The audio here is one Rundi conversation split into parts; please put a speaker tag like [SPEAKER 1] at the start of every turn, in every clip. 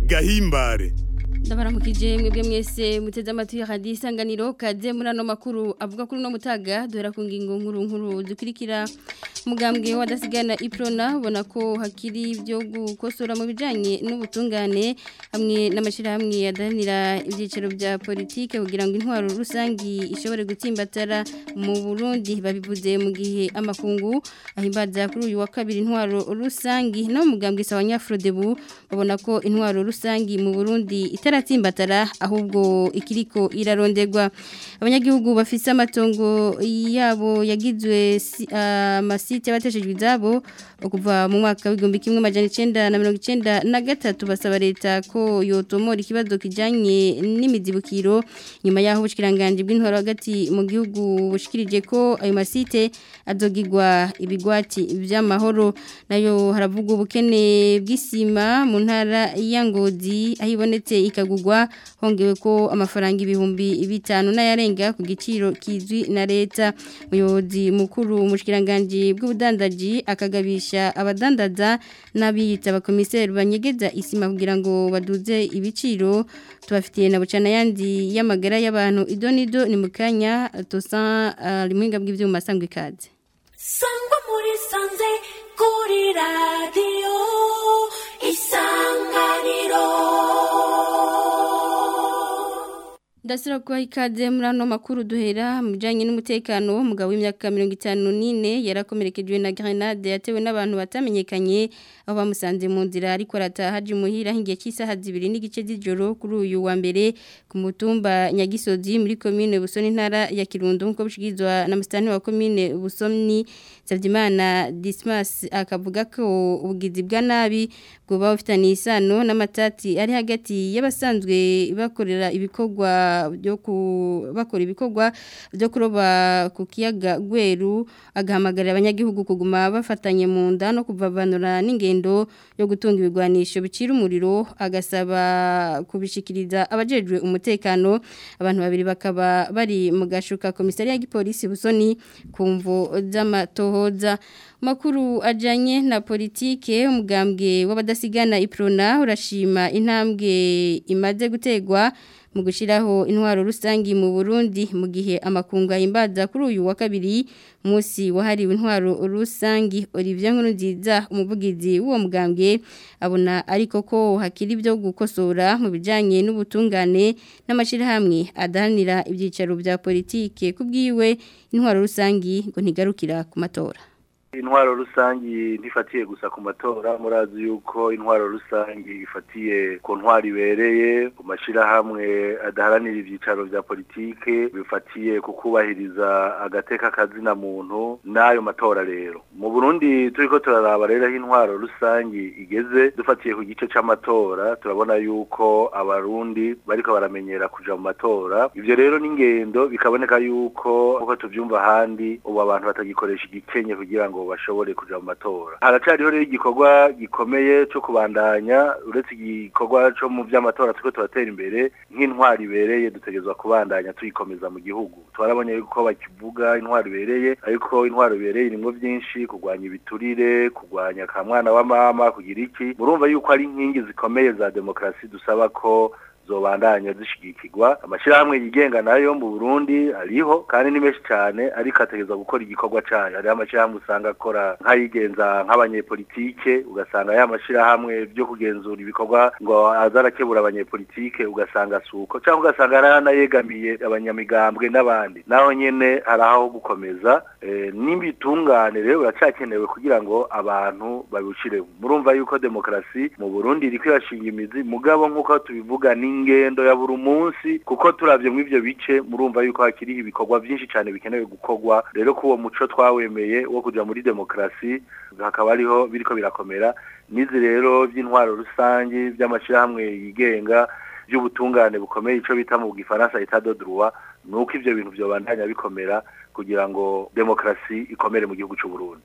[SPEAKER 1] gahimbare.
[SPEAKER 2] Ndabaramukije mwebwe mwese muteze amatwi ya Radio Isanganiro kaze muri ano makuru avuga kuri no mutaga duhera ku ngingo nkuru dukurikira mugambwe wadasigana Iprona ubona ko hakiri byo gukosora mu bijanye n'ubutungane hamwe n'amashirahamwe yadanira ibyiciro bya politike kugira ngo intwaro rusangi ishobore gutsimbatara mu Burundi babivuze mu gihe amakungu ahimbaza kuri uyu wa kabiri intwaro rusangi no mugambwe sawanya Frodebu babona ko intwaro rusangi mu Burundi itaratsimbatara ahubwo ikiriko irarondegwa abanyagihugu bafise amatongo yabo yagizwe amasite bateshejwe izabo kuva mu mwaka w'igihumbi kimwe amajana 1993 basaba leta ko yotomora ikibazo kijanye n'imizibukiro nyuma yaho ubushikiranganje bw'intwaro hagati mu gihugu bushikirije ko ayo masite azogirwa ibigwati by'amahoro nayo haravugwa ubukene bw'isima mu ntara ya Ngozi ahibonetse ikagugwa hongewe ko amafaranga ibihumbi 5 n'ayarenga ku giciro kizwi na leta muyobozi mukuru umushikiranganje bw'ubudandaji akagabisha abadandaza n'abiyita abakomiseri banyegeza isima kugira ngo baduze ibiciro tubafitiye na bucana yandi y'amagara y'abantu idonido ni mukanya tosa limuhinga bw'ivyuma sangwe kaze
[SPEAKER 3] sangwa muri sanze kuri radio Isanganiro.
[SPEAKER 2] Ndasira kwa ikaze muri ano makuru duhera mujanye n'umutekano umugabo w'imyaka 54 yarakomerekejwe na grenade yatewe n'abantu batamenyekanye aho bamusanze mu nzira ariko aratahaje muhira hingiye cy'isaha 2 n'igice z'ijoro kuri uyu wa mbere ku mutumba Nyagisozi muri commune Busoni ntara ya Kirundo nko bishigizwa na mustani wa commune Busoni Savyimana Dismas akavuga ko ubugizi bwa nabi bwo bafitanye isano n'amatati ari hagati y'abasanzwe bakorera ibikorwa bakora ibikorwa byo kuroba ku kiyaga Gweru agahamagarira abanyagihugu kuguma bafatanye mu nda no kuvavanura n'ingendo yo gutunga ibigwanisho bicira umuriro agasaba kubishikiriza abajejwe umutekano abantu babiri bakaba bari mu gashuka komisariya y'igipolisi Busoni kumvo z'amatohoza makuru ajanye na politike umugambwe w'abadasigana Iprona urashima intambwe imaze gutegwa mu gushiraho intwaro rusangi mu Burundi mu gihe amakunga imbaza kuri uyu wa kabiri musi wahariwe intwaro rusangi Olivier Nkurunziza umuvugizi w'uwo mugambwe abona ariko ko hakiri byo gukosora mu bijanye n'ubutungane n'amashirahamwe adanira ibyicaro bya politike kubwiwe intwaro rusangi ngo ntigarukira ku matora.
[SPEAKER 4] Intwaro rusangi ntifatiye gusa ku matora murazi yuko intwaro rusangi ifatiye ku ntwari bereye ku mashirahamwe adaharanira ivyicaro vya politike bifatiye ku kubahiriza agateka kazina muntu n'ayo matora rero mu Burundi turiko turaraba rero intwaro rusangi igeze dufatiye ku gice c'amatora turabona yuko abarundi bariko baramenyera kuja mu matora ivyo rero n'ingendo bikaboneka yuko uko tuvyumva handi ubu abantu batagikoresha igikenye kugira ngo bashobore kuja mu matora haracariho rero igikorwa gikomeye cyo kubandanya uretse igikorwa cyo mu vy'amatora tuko turatera imbere nk'intwari bereye dutegezwa kubandanya tuyikomeza mu gihugu twarabonye yuko bakivuga intwari bereye ariko intwari bereye nimwe byinshi kugwanya ibiturire kugwanya kamwana wa mama kugira iki murumva yuko ari inkingi zikomeye za demokrasi dusaba ko zobandanya zishigikirwa amashirahamwe yigenga nayo mu Burundi ariho kandi ni menshi cyane ariko ategeza gukora igikorwa cyayo ari amashirahamwe usanga akora nk'ayigenza nk'abanyepolitike ugasanga ya mashirahamwe byo kugenzura ibikorwa ngo azarakebura abanyepolitike ugasanga suko cyangwa ugasanga aranayegamiye abanyamigambwe n'abandi naho nyene araho gukomeza n'imbitungane rero uracakenewe kugira ngo abantu babushire murumva yuko demokrasi mu Burundi iri kwirashinga imizi mugabo nkuko tubivuga ni ingendo ya buri munsi kuko turavye mu ivyo bice murumva yuko hakiri ibikorwa byinshi cyane bikenewe gukorwa rero ko uwo muco twawemeye wo kuja muri demokrasi hakaba ariho biriko birakomera nizi rero by'intwaro rusangi by'amashirahamwe yigenga by'ubutungane bukomeye ico bita mu gifaransa état de droit nuko ivyo bintu byo bandanya bikomera kugira ngo demokrasi ikomere mu gihugu cy'u Burundi.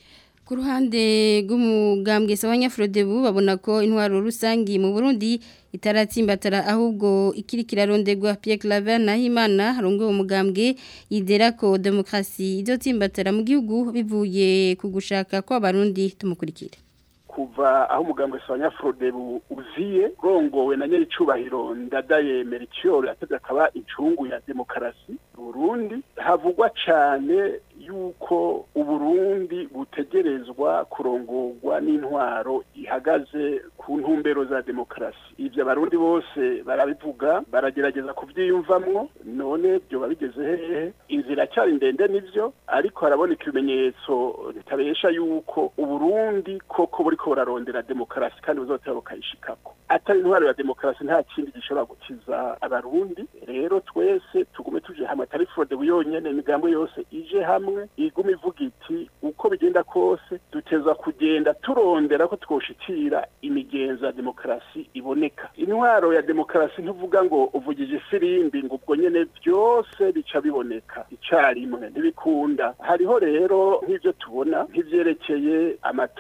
[SPEAKER 2] Ku ruhande rw'umugambwe Sawanyafrodebu babona ko intwaro rusangi mu Burundi itaratsimbatara ahubwo ikirikira rondegwa Pierre Claver Nahimana harongo umugambwe yidera ko demokrasi izotsimbatara mu gihugu bivuye ku gushaka kwa barundi tumukurikire.
[SPEAKER 1] kuva aho umugambwe Sawanya-Frode uziye rongowe na nyiricubahiro Ndadaye Melchior ateze akaba incungu ya demokarasi Burundi havugwa cyane yuko Uburundi butegerezwa kurongorwa n'intwaro ihagaze ku ntumbero za demokarasi. Ivyo abarundi bose barabivuga baragerageza kuvyiyumvamwo, none byo babigeze hehe? Inzira cyari ndende nivyo, ariko haraboneka ibimenyetso bitabesha yuko Uburundi koko buriko burarondera demokarasi kandi buzotera bukayishikako. Atari intwaro ya demokarasi nta kindi gishobora gukiza abarundi. Rero twese tugume tuje hamwe, atari Frode buyonyene, imigambo yose ije hamwe iguma ivuga iti uko bigenda kose duteza kugenda turondera ko twoshikira imigenzo ya demokarasi iboneka. Intwaro ya demokarasi ntuvuga ngo uvugije ifirimbi ngo ubwo nyene byose bica biboneka icarimwe, ntibikunda. Hariho rero nk'ivyo tubona nk'ivyerekeye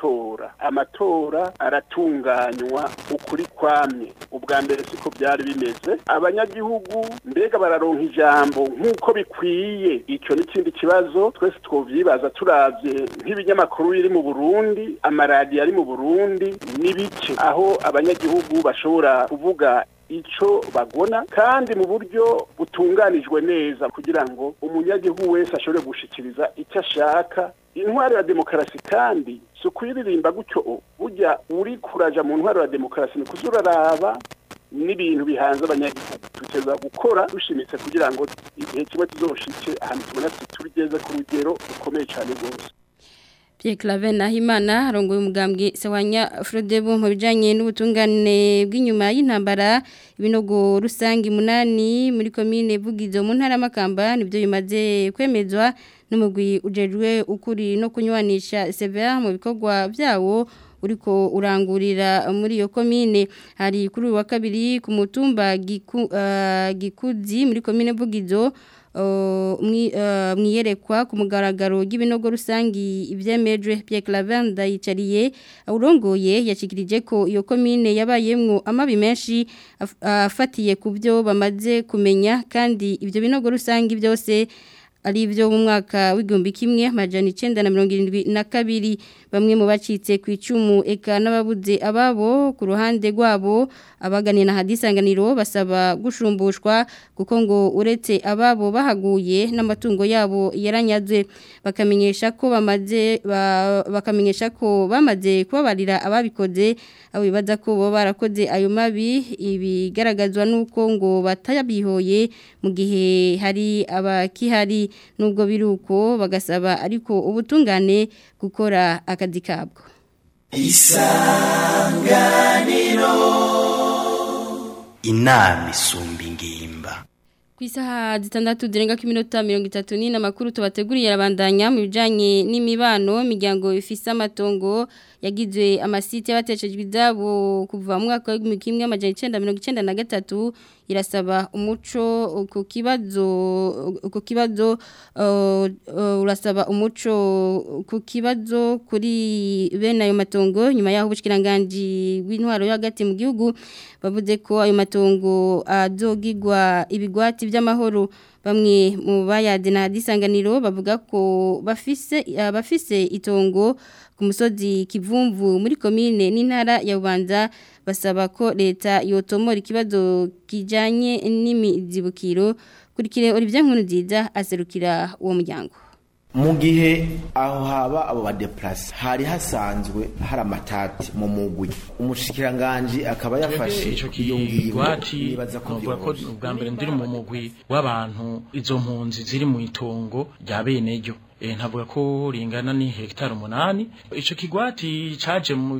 [SPEAKER 1] amatora aratunganywa ukuri kwamye. Ubwa mbere siko byari bimeze, abanyagihugu mbega bararonka ijambo nk'uko bikwiye. Icyo n'ikindi kibazo twese twovyibaza turavye nk'ibinyamakuru biri mu Burundi, amaradiyo ari mu Burundi n'ibice aho abanyagihugu bashobora kuvuga ico bagona kandi mu buryo butunganijwe neza kugira ngo umunyagihugu wese ashobore gushikiriza icyo ashaka. Intwaro ya demokarasi kandi so kuyiririmba gutyo burya uri kuraja mu ntwaro ya demokarasi ni kuzuraraba n'ibintu bihanze abanyagihugu. Tuteza gukora dushimitse kugira ngo igihe kimwe tuzoshike ahantu tubona turigeze ku rugero rukomeye cyane rwose.
[SPEAKER 2] Pierre Claver Nahimana arongoye umugambwe Sawanya-Frode mu bijanye n'ubutungane bw'inyuma y'intambara. Ibinogo rusangi 8 muri commune Vugizo mu ntara Makamba nibyo bimaze kwemezwa n'umugwi ujejwe ukuri no kunywanisha severe mu bikorwa byawo uriko urangurira muri iyo commune. Hari kuri wa kabiri ku mutumba Gikuzi muri commune Vugizo mwiyerekwa ku mugaragaro y'ibinogo rusangi ivyemejwe. Pierre Claver Ndayicariye urongoye yashikirije ko iyo commune yabayemwo amabi menshi afatiye ku byo bamaze kumenya kandi ivyo binogo rusangi byose ari byo mu mwaka w'1972. Bamwe mu bacitse ku icumu eka n'ababuze ababo ku ruhande rwabo abaganiye na hadisanganiro basaba gushumbushwa kuko ngo uretse ababo bahaguye n'amatungo yabo yaranyazwe. Bakamenyesha ko bamaze kubabarira ababikoze abo bibaza ko bo barakoze ayo mabi. Ibigaragazwa nuko ngo batayabihoye mu gihe hari abakihari. Nubwo biruko bagasaba ariko ubutungane gukora akazi kabwo.
[SPEAKER 5] Isanganiro inama isumba ingimba.
[SPEAKER 2] Kwisaha 6:30 n'amakuru tubateguriye arabandanya mu bijanye n'imibano. Imiryango ifise amatongo yagizwe amasite y'abateshejwe izabo kuva mu mwaka wa 1993 irasaba umuco ku kibazo urasaba umuco ku kibazo kuri bene ayo matongo. Nyuma yaho ubushikiranganje bw'intwaro yo hagati mu gihugu bavuze ko ayo matongo azogigwa ibigwati by'amahoro. Bamwe mu bayade na hadisanganiro bavuga ko bafise itongo ku musozi Kivumvu muri commune n'intara ya Bubanza. Basaba ko leta yotomora ikibazo kijanye n'imizibukiro. Kurikire Olivier Nkurunziza aserukira uwo muryango.
[SPEAKER 6] Mu gihe aho haba abo badeplace hari hasanzwe hari amatati mu mugwi, umushikiranganje akaba yafashe
[SPEAKER 7] iyo ngwati bavuga ko ubwa mbere ndiri mu mugwi w'abantu izo mpunzi ziri mu itongo rya benejo. Ntavuga ko ringana ni hectare 8. Ico kigwati caje mu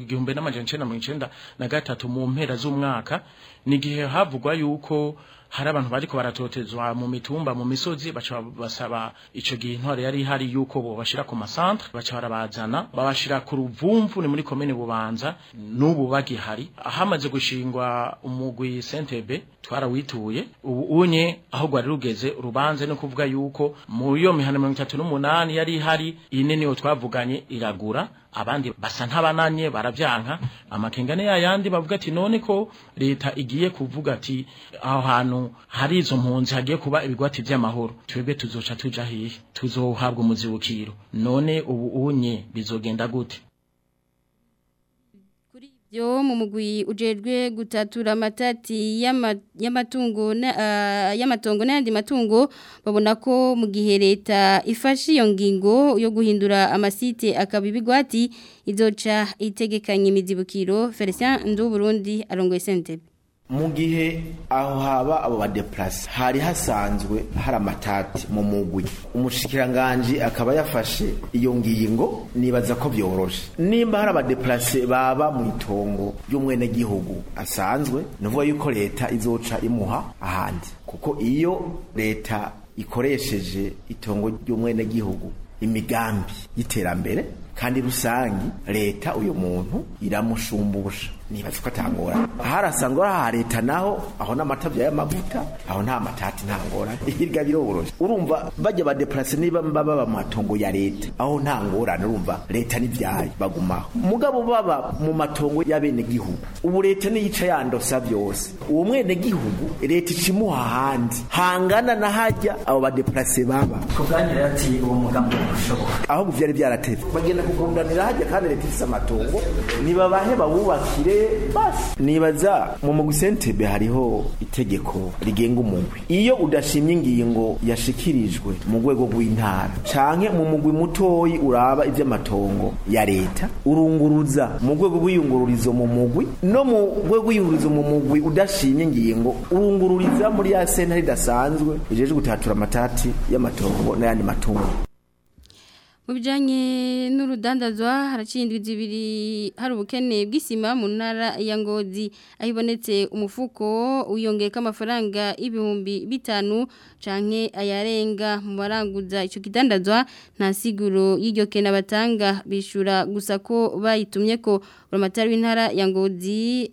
[SPEAKER 7] 1993 mu mpera z'umwaka, ni gihe havugwa yuko hari abantu bariko baratotezwa mu mitumba mu misozi. Baca basaba ico gihe intware yari hari yuko bo bashira ku masantre, baca barabazana babashira ku Ruvumvu ni muri commune Bubanza. N'ubu bagihari ahamaze gushingwa umugwi Sentebe twarawituye. Ubu unye aho gwari rugeze urubanze no kuvuga yuko mu yo 1938 yari hari inene yo twavuganye iragura. Abandi basa ntabananye baravyanka amakengane yayandi bavuga ati none ko leta igiye kuvuga ati aho hantu hari izo mpunzi hagiye kuba ibigwati by'amahoro, twebwe tuzoca tuja hihe, tuzohabwa umuzibukiro. None ubu unye bizogenda gute?
[SPEAKER 2] Yo mu mugwi ujejwe gutatura amatati y'amatungo y'amatongo n'andi matungo babona ko mu gihe leta ifashe iyo ngingo yo guhindura amasite akabibigwati izoca itegekanye imizibukiro Felicien Nduburundi arongoye Sentebe.
[SPEAKER 6] Mu gihe aho haba abo badeplace hari hasanzwe hari amatati mu mugwi umushikiranganje akaba yafashe iyo ngingo nibaza ko byoroshe nimba hari abadeplace baba mu itongo ry'umwene gihugu asanzwe nuvuga yuko leta izoca imuha ahandi kuko iyo leta ikoresheje itongo ry'umwene gihugu imigambi y'iterambere kandi rusangi leta uyu muntu iramushumbusha nibaza ko atangora harasangwa ha leta naho aho n'amatavya y'amavuta aho nta matati ntangora hirya biroroshe urumva bajya badeplace niba baba mu matongo ya leta aho ntangora urumva leta n'ivyaye bagumaho mugabo baba mu matongo y'abene gihugu ubu leta niyica yandosa byose uwo mwene gihugu leta ikimuha handi hangana na hajya abo badeplace baba
[SPEAKER 8] kuganira ati uwo mugambo ushoboka
[SPEAKER 6] aho byari byarateze bagenda kugundanira hajya kandi leta ifise amatongo niba bahe babubakire basi nibaza mu mugwi Sentebe hariho itegeko rigenga umugwi iyo udashimye ingingo yashikirijwe mu rwego rw'intara canke mu mugwi mutoyi uraba ivy'amatongo ya leta urunguruza mu rwego rw'iyungururizo mu mugwi no mu rwego rw'iyungururizo mu mugwi udashimye ingingo urungururiza muri ya sentare idasanzwe ijeje gutatura amatati y'amatongo n'ayandi matungo.
[SPEAKER 2] Mu bijanye n'urudandazwa haracindwa izibiri hari ubukene bw'isima mu ntara ya Ngozi ahibonetse umufuko uyongeka amafaranga ibihumbi 5 canke ayarenga mu baranguza ico kidandazwa nta siguro y'iryo kena batanga bishura gusa ko bayitumye ko Romatari w'intara ya Ngozi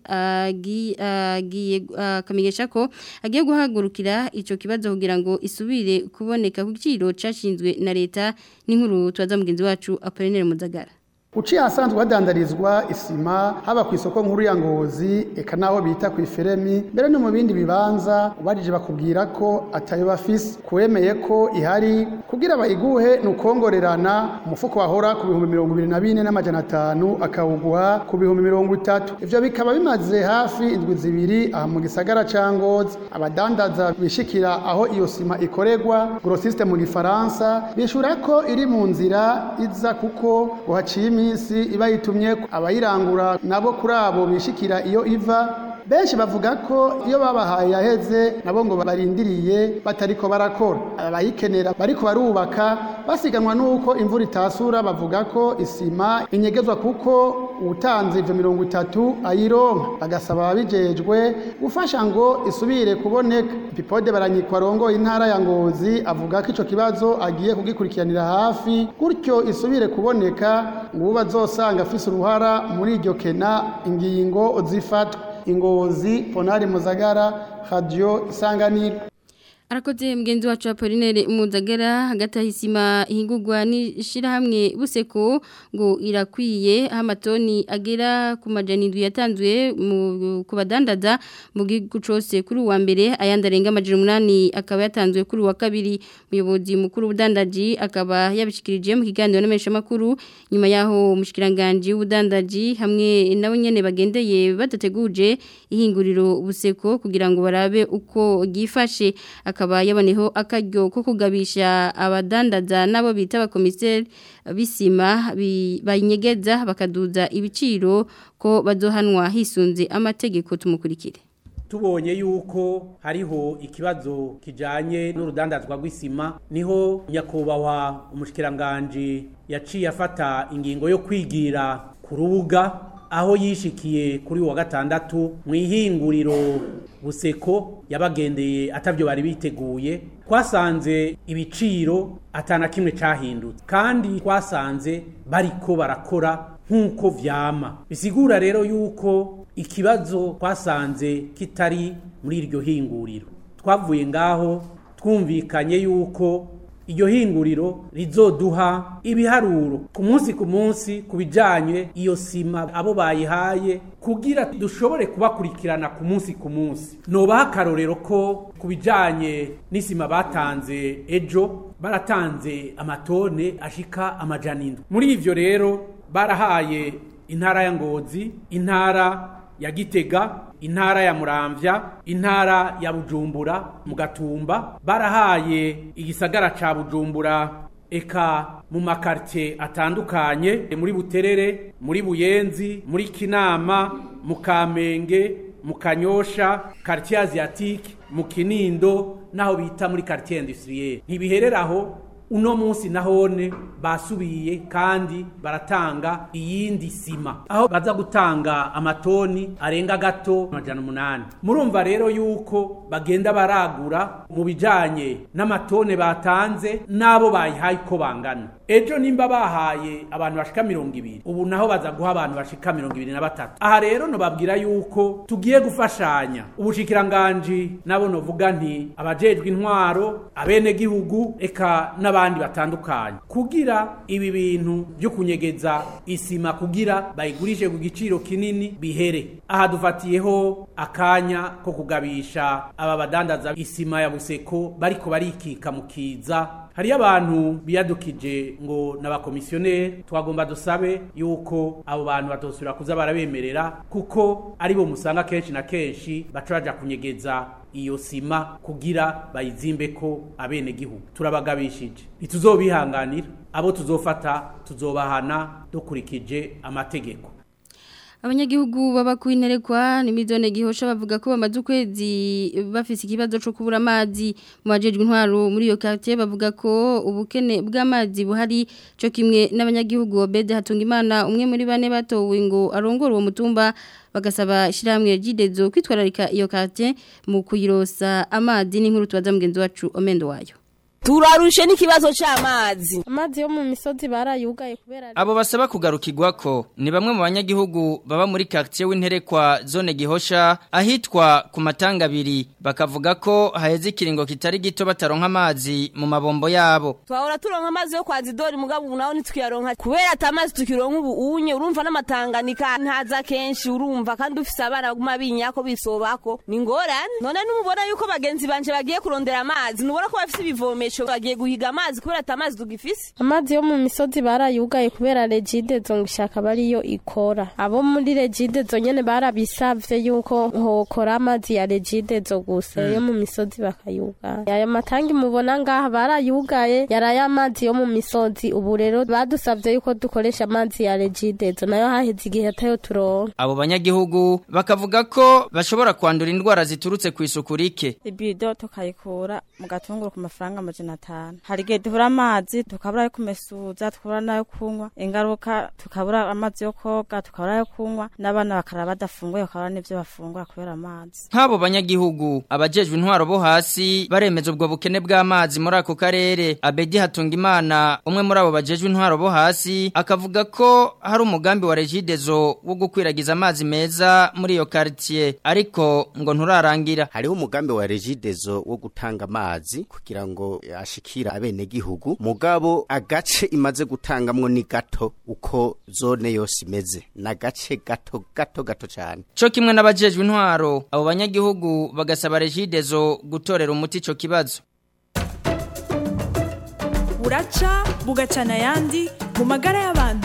[SPEAKER 2] agiye kamenyesha ko agiye guhagurukira ico kibazo kugira ngo isubire kuboneka ku giciro cashinzwe na leta n'inkuru twaza mugenzi wacu Apollinaire Muzagara.
[SPEAKER 9] Uciye asanzwe hadandarizwa isima haba ku isoko nkuru ya Ngozi eka naho bita ku iferemi mbere no mu bindi bibanza ubajije bakubwira ko atayo bafise kwemeye ko ihari kugira bayiguhe nukongorerana umufuko wahora ku 2024 akawuguha ku 30. Ivyo bikaba bimaze hafi indwi zibiri aha mu gisagara ca Ngozi abadandaza bishikira aho iyo sima ikoregwa grossiste mu gifaransa bishura ko iri mu nzira iza kuko uhaciye imisi ibayitumye abayirangura nabo kuri abo bishikira iyo iva benshi bavuga ko iyo babahaye yaheze nabo ngo barindiriye batariko barakora abayikenera bariko barubaka basiganwa nuko imvura itasura bavuga ko isima inyegezwa kuko utanze ivyo 30 ayironka bagasaba abijejwe gufasha ngo isubire kuboneka Pipode baranyikwa rongo intara ya Ngozi avuga ko ico kibazo agiye kugikurikiranira hafi gutyo isubire kuboneka ngo bazosanga afise uruhara muri iryo kena ingingo zifatwa. Ingozi Ponari Muzagara Radio Isanganiro.
[SPEAKER 2] Arakoze mgenzi wacu Apollinaire Muzagara hagati ahisima ihingurwa n'ishirahamwe Buseko ngo irakwiye amatoni agera ku majana yatanzwe ku badandaza mu gihugu cose kuri wa mbere ayandarenga amajana 8 akaba yatanzwe kuri wa kabiri muyobozi mukuru w'ubudandaji akaba yabishikirije mu kiganiro n'amesha makuru nyuma yaho umushikiranganje w'ubudandaji hamwe nabo nyene bagendeye badateguje ihinguriro Buseko kugira ngo barabe uko gifashe akaba yaboneho akaryo ko kugabisha abadandaza nabo bita abakomiseri bisima bayinyegeza bakaduza ibiciro ko bazohanwa hisunze amategeko tumukurikire.
[SPEAKER 10] Tubonye yuko hariho ikibazo kijanye n'urudandazwa rw'isima niho nyakubahwa umushikiranganje yaciye afata ingingo yo kwigira ku rubuga aho yishikiye kuri wa gatandatu mu ihinguriro Buseko yabagendeye atavyo bari biteguye twasanze ibiciro atana kimwe cahindutse kandi twasanze bariko barakora nkuko vyama bisigura rero yuko ikibazo twasanze kitari muri iryo hinguriro twavuye ngaho twumvikanye yuko iryo hinguriro rizoduha ibiharuro ku munsi kubijanye iyo sima abo bayihaye kugira dushobore kubakurikirana ku munsi nobaha akarorero ko kubijanye n'isima batanze ejo baratanze amatone ashika amajana 7 muri ivyo rero barahaye intara ya Ngozi, intara ya Gitega, intara ya Muramvya, intara ya Bujumbura mu Gatumba, barahaye igisagara ca Bujumbura eka mu makartie atandukanye muri Buterere, muri Buyenzi, muri Kinama, mu Kamenge, mu Kanyosha, quartier asiatique, mu Kinindo naho bita muri quartier industriel. Ntibihereraho uno munsi nahone basubiye kandi baratanga iyindi sima aho baza gutanga amatoni arenga gato 800. Murumva rero yuko bagenda baragura mu bijanye n'amatone batanze nabo bayihaye ko bangana. Ejo nimba bahaye abantu bashika 200 ubu naho baza guha abantu bashika 23. Aha rero no babwira yuko tugiye gufashanya ubushikiranganje nabo novuga nti abajejwe intwaro abene gihugu eka n'abandi batandukanye kugira ibi bintu byo kunyegeza isima kugira bayigurishe ku giciro kinini bihere. Aha dufatiyeho akanya ko kugabisha aba badandaza isima ya Buseko bariko barikika mukiza. Hari abantu biyadukije ngo n'abakomisiyoneri twagomba dusabe yuko abo bantu batosura kuza barabemerera kuko ari bo musanga kenshi na kenshi bacaja kunyegeza iyo sima kugira bayizimbe ko abene gihugu. Turabagabishije ituzobihanganira abo tuzofata tuzobahana dukurikije amategeko.
[SPEAKER 2] Abanyagihugu baba kuinerekwa ni Midone Gihosha bavuga ko bamaze ukwezi bafise ikibazo cyo kubura amazi mu bajejwe intwaro muri iyo quartier bavuga ko ubukene bw'amazi buhari cyo kimwe n'abanyagihugu Obede Hatungimana umwe muri bane batowe ngo arongore uwo mutumba bagasaba shiramwe Jidezo kwitwararika iyo quartier mu kuyirosa amazi n'inkuru tubaza mugenzi wacu Omendo wayo.
[SPEAKER 11] Turarushe n'ikibazo cy'amazi.
[SPEAKER 12] Amazi yo mu misozi barayugaye kubera
[SPEAKER 13] abo basaba kugarukirwa ko ni bamwe mu banyagihugu baba muri quartier w'Interekwa zone Gihosha ahitwa ku matanga abiri bakavuga ko haheze ikiringo kitari gito bataronka amazi mu mabombo yabo.
[SPEAKER 11] Twahora turonka amazi yo kwa Zidori mugabo ubu naho nitwiyaronka kubera atamazi tukironka ubu unye urumva n'amatanganika ntaza kenshi urumva kandi ufise abana baguma binyako bisobako ni ngorane. None numubona yuko bagenzi banje bagiye kurondera amazi nubona ko bafise ibivome bagiye guhiga amazi kubera atamazi tugifise.
[SPEAKER 12] Amazi yo mu misozi barayugaye kubera Regidezo ngishaka bariyo ikora. Abo muri Regidezo nyene barabisavye yuko hokora amazi ya Regidezo gusa yo mu misozi bakayuga. Aya matangi mubona ngaha barayugaye yaraya amazi yo mu misozi ubu rero badusavye yuko dukoresha amazi ya Regidezo nayo haheze igihe atayo turonka.
[SPEAKER 13] Abo banyagihugu bakavuga ko bashobora kwandura indwara ziturutse ku isuku rike.
[SPEAKER 14] Ibido tukayikura mu gatunguru ku mafaranga 500. Hari gihe duhura amazi tukabura yo kumesuza tukabura nayo kunywa ingaruka tukabura amazi yo koga tukabura yo kunywa n'abana bakara badafunguye bakabura n'ivyo bafungura kubera amazi.
[SPEAKER 13] Nk'abo banyagihugu abajejwe intwaro bo hasi baremeza ubwo bukene bw'amazi muri ako karere. Abedi Hatungimana umwe muri abo bajejwe intwaro bo hasi akavuga ko hari umugambi wa Regidezo wo gukwiragiza amazi meza muri iyo quartier ariko ngo nturarangira.
[SPEAKER 15] Hariho umugambi wa Regidezo wo gutanga amazi kugira ngo ashikira abene gihugu mugabo agace imaze gutangamwo ni gato uko zone yose imeze na gace gato cyane.
[SPEAKER 13] Cyo kimwe n'abajejwe intwaro abo banyagihugu bagasaba Regidezo gutorera umuti cyo kibazo.
[SPEAKER 16] Buraca bugacana yandi mu magara y'abantu.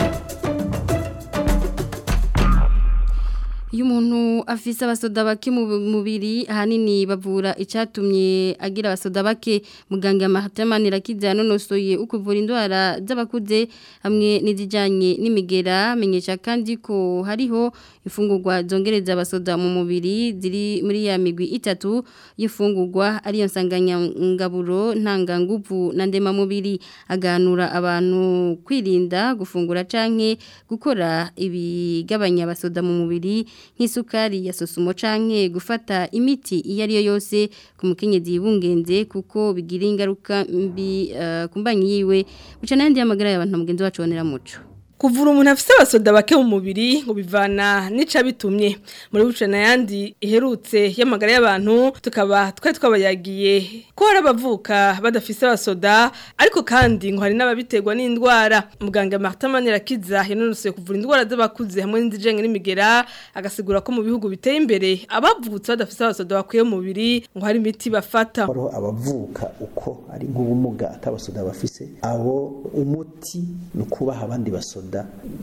[SPEAKER 2] Iyo umuntu afise abasoda bake mu mubiri ahanini bavura icatumye agira abasoda bake muganga Mahatamanira kizanonosoye ukuvura indwara z'abakuze hamwe n'izijanye n'imigera menyesha kandi ko hariho ifungurwa zongereza abasoda mu mubiri ziri muri ya migwi itatu y'ifungurwa ariyo nsanganya ngaburo ntanga nguvu na ndema mubiri aganura abantu kwirinda gufungura canke gukora ibigabanya abasoda mu mubiri nk'isukari ya sosumo canke gufata imiti iyo ariyo yose ku mukenyezi yibungenze kuko bigira ingaruka mbi kumbanyi yiwe buca nandi amagara y'abantu mugenzi wacu bonera muco.
[SPEAKER 17] Kuvura umuntu afite abasoda bake mu mubiri ngo bivana nica bitumye muri bucana yandi iherutse y'amagara y'abantu tukaba twabayagiye ko arabavuka badafise abasoda ariko kandi ngo hari n'ababiterwa n'indwara muganga Mahatamanira kiza yanonosoye kuvura indwara z'abakuze hamwe n'izijanye n'imigera agasigura ko mu bihugu biteye imbere abavutse badafise abasoda bakwiye mu mubiri ngo hari imiti bafata
[SPEAKER 18] abavuka uko ari nk'ubumuga atabasoda bafise abo umuti nukubaha abandi basoda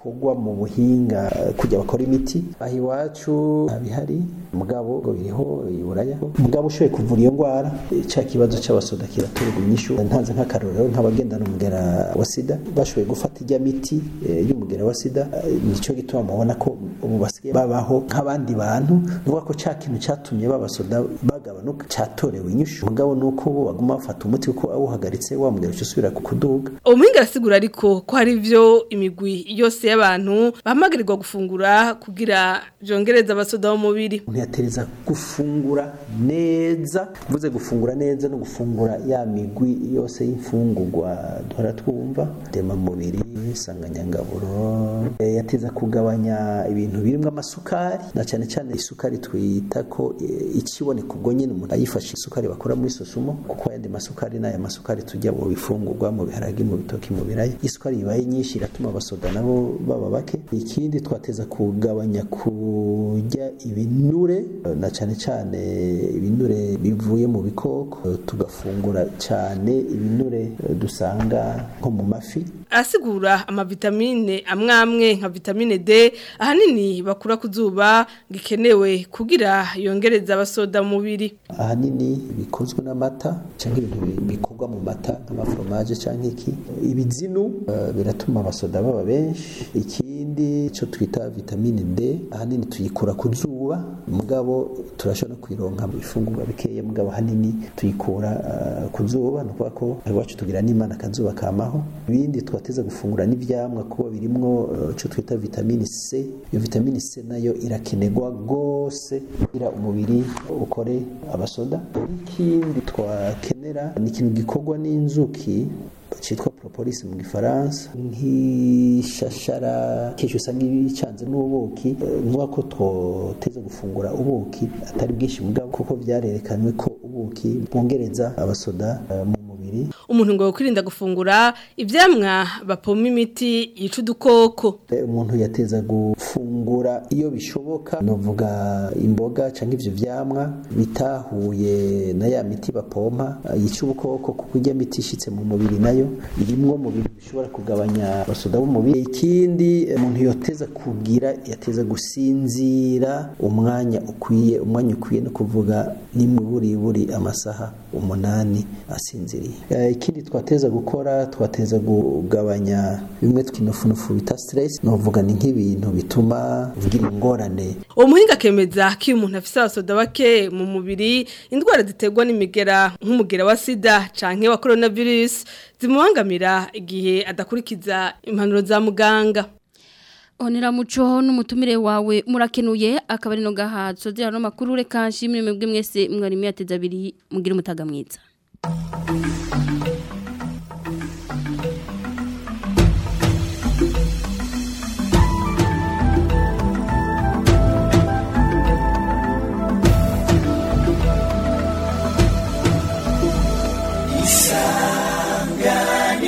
[SPEAKER 18] bikorwa mu buhinga kujya bakora imiti aho iwacu abihari mugabo ngo biriho iburaya mugabo ushoboye kuvura iyo ndwara cya kibazo cy'abasoda kiraturwa inyishu ntanze nk'akarorero nk'abagendana umugera wa sida bashoboye gufata ijya miti y'umugera wa sida nicyo gituma mubona ko ubu basigaye babaho nk'abandi bantu nuvuga ko cya kintu cyatumye babasoda bagabanuka cyatorewe inyishu mugabo nuko bo baguma bafata umuti uko awuhagaritse wa mugera usubira ku kuduga
[SPEAKER 17] umuhinga arasigura ariko ko hari ivyo imigwi yose y'abantu bahamagirirwa gufungura kugira jongereza abasoda b'umubiri
[SPEAKER 18] ntiyatereza gufungura neza mvuze gufungura neza no gufungura ya migwi yose y'imfungurwa duhora twumva ndema mubiri isanganyangaburo yateza kugabanya ibintu birimo amasukari na cyane cyane isukari twita ko ikiboneka ubwo nyine umuntu ayifashe isukari bakora muri sosumo kuko yandi masukari n'aya masukari tujya mu bifungurwa mu biharage mu bitoki mu birayi isukari ibaye nyinshi iratuma abasoda nabo baba bake ikindi twateza kugabanya kurya ibinure na cyane cyane ibinure bivuye mu bikoko tugafungura cyane ibinure dusanga nko mu mafi
[SPEAKER 17] asigura amavitamine amwe nka vitamine D ahanini bakura kuzuba gikenewe kugira yongereza abasoda mu mubiri
[SPEAKER 18] ahanini bikozwe n'amata cyangwa ibintu bikorwa mu mata nk'amafromaje cyangwa iki ibizinu biratuma abasoda baba benshi ikindi cyo twita vitamine D ahanini tuyikura ku zuba mugabo turashobora kwironka mu ifungurwa bikeye mugabo ahanini tuyikura ku zuba no ko iwacu tugira n'Imana kazuba kamaho ibindi twateza gufungura n'ivyamwa kuba birimwo cyo twita vitamine C iyo vitamine C nayo irakenerwa gose kugira umubiri ukore abasoda ikindi twakenera ni ikintu gikorwa n'inzuki cyitwa propolis mu gifaransa nk'ishashara kesho usanga ibicanze n'ubuki nkuba ko twoteza gufungura ubuki atari bwinshi mugabo kuko byarerekanwe ko ubuki bwongereza abasoda mu mubiri
[SPEAKER 17] umuntu ngo kwirinda gufungura ivyamwa bapoma imiti yica udukoko
[SPEAKER 18] umuntu yateza gufungura iyo bishoboka novuga imboga cyangwa ivyo vyamwa bitahuye na ya miti bapompa yica ubukoko kuko ijya miti ishitse mu mubiri nayo irimwo mu bintu bishobora kugabanya abasoda b'umubiri ikindi umuntu yateza gusinzira umwanya ukwiye no kuvuga nimwe buri amasaha 8 asinziriye ikindi twateza gukora twateza kugabanya bimwe twinofunufu bita stress novuga ni nk'ibintu bituma ugira ingorane
[SPEAKER 17] umuhinga kemeza ko umuntu afise abasoda bake mu mubiri indwara ziterwa n'imigera nk'umugera wa sida canke wa coronavirus zimubangamira igihe adakurikiza impanuro za muganga
[SPEAKER 2] Onera muco n'umutumire wawe murakenuye akabari no gahatso zira no makuru reka nshimire mwebwe mwese mwari miyateza abiri mugira umutaga mwiza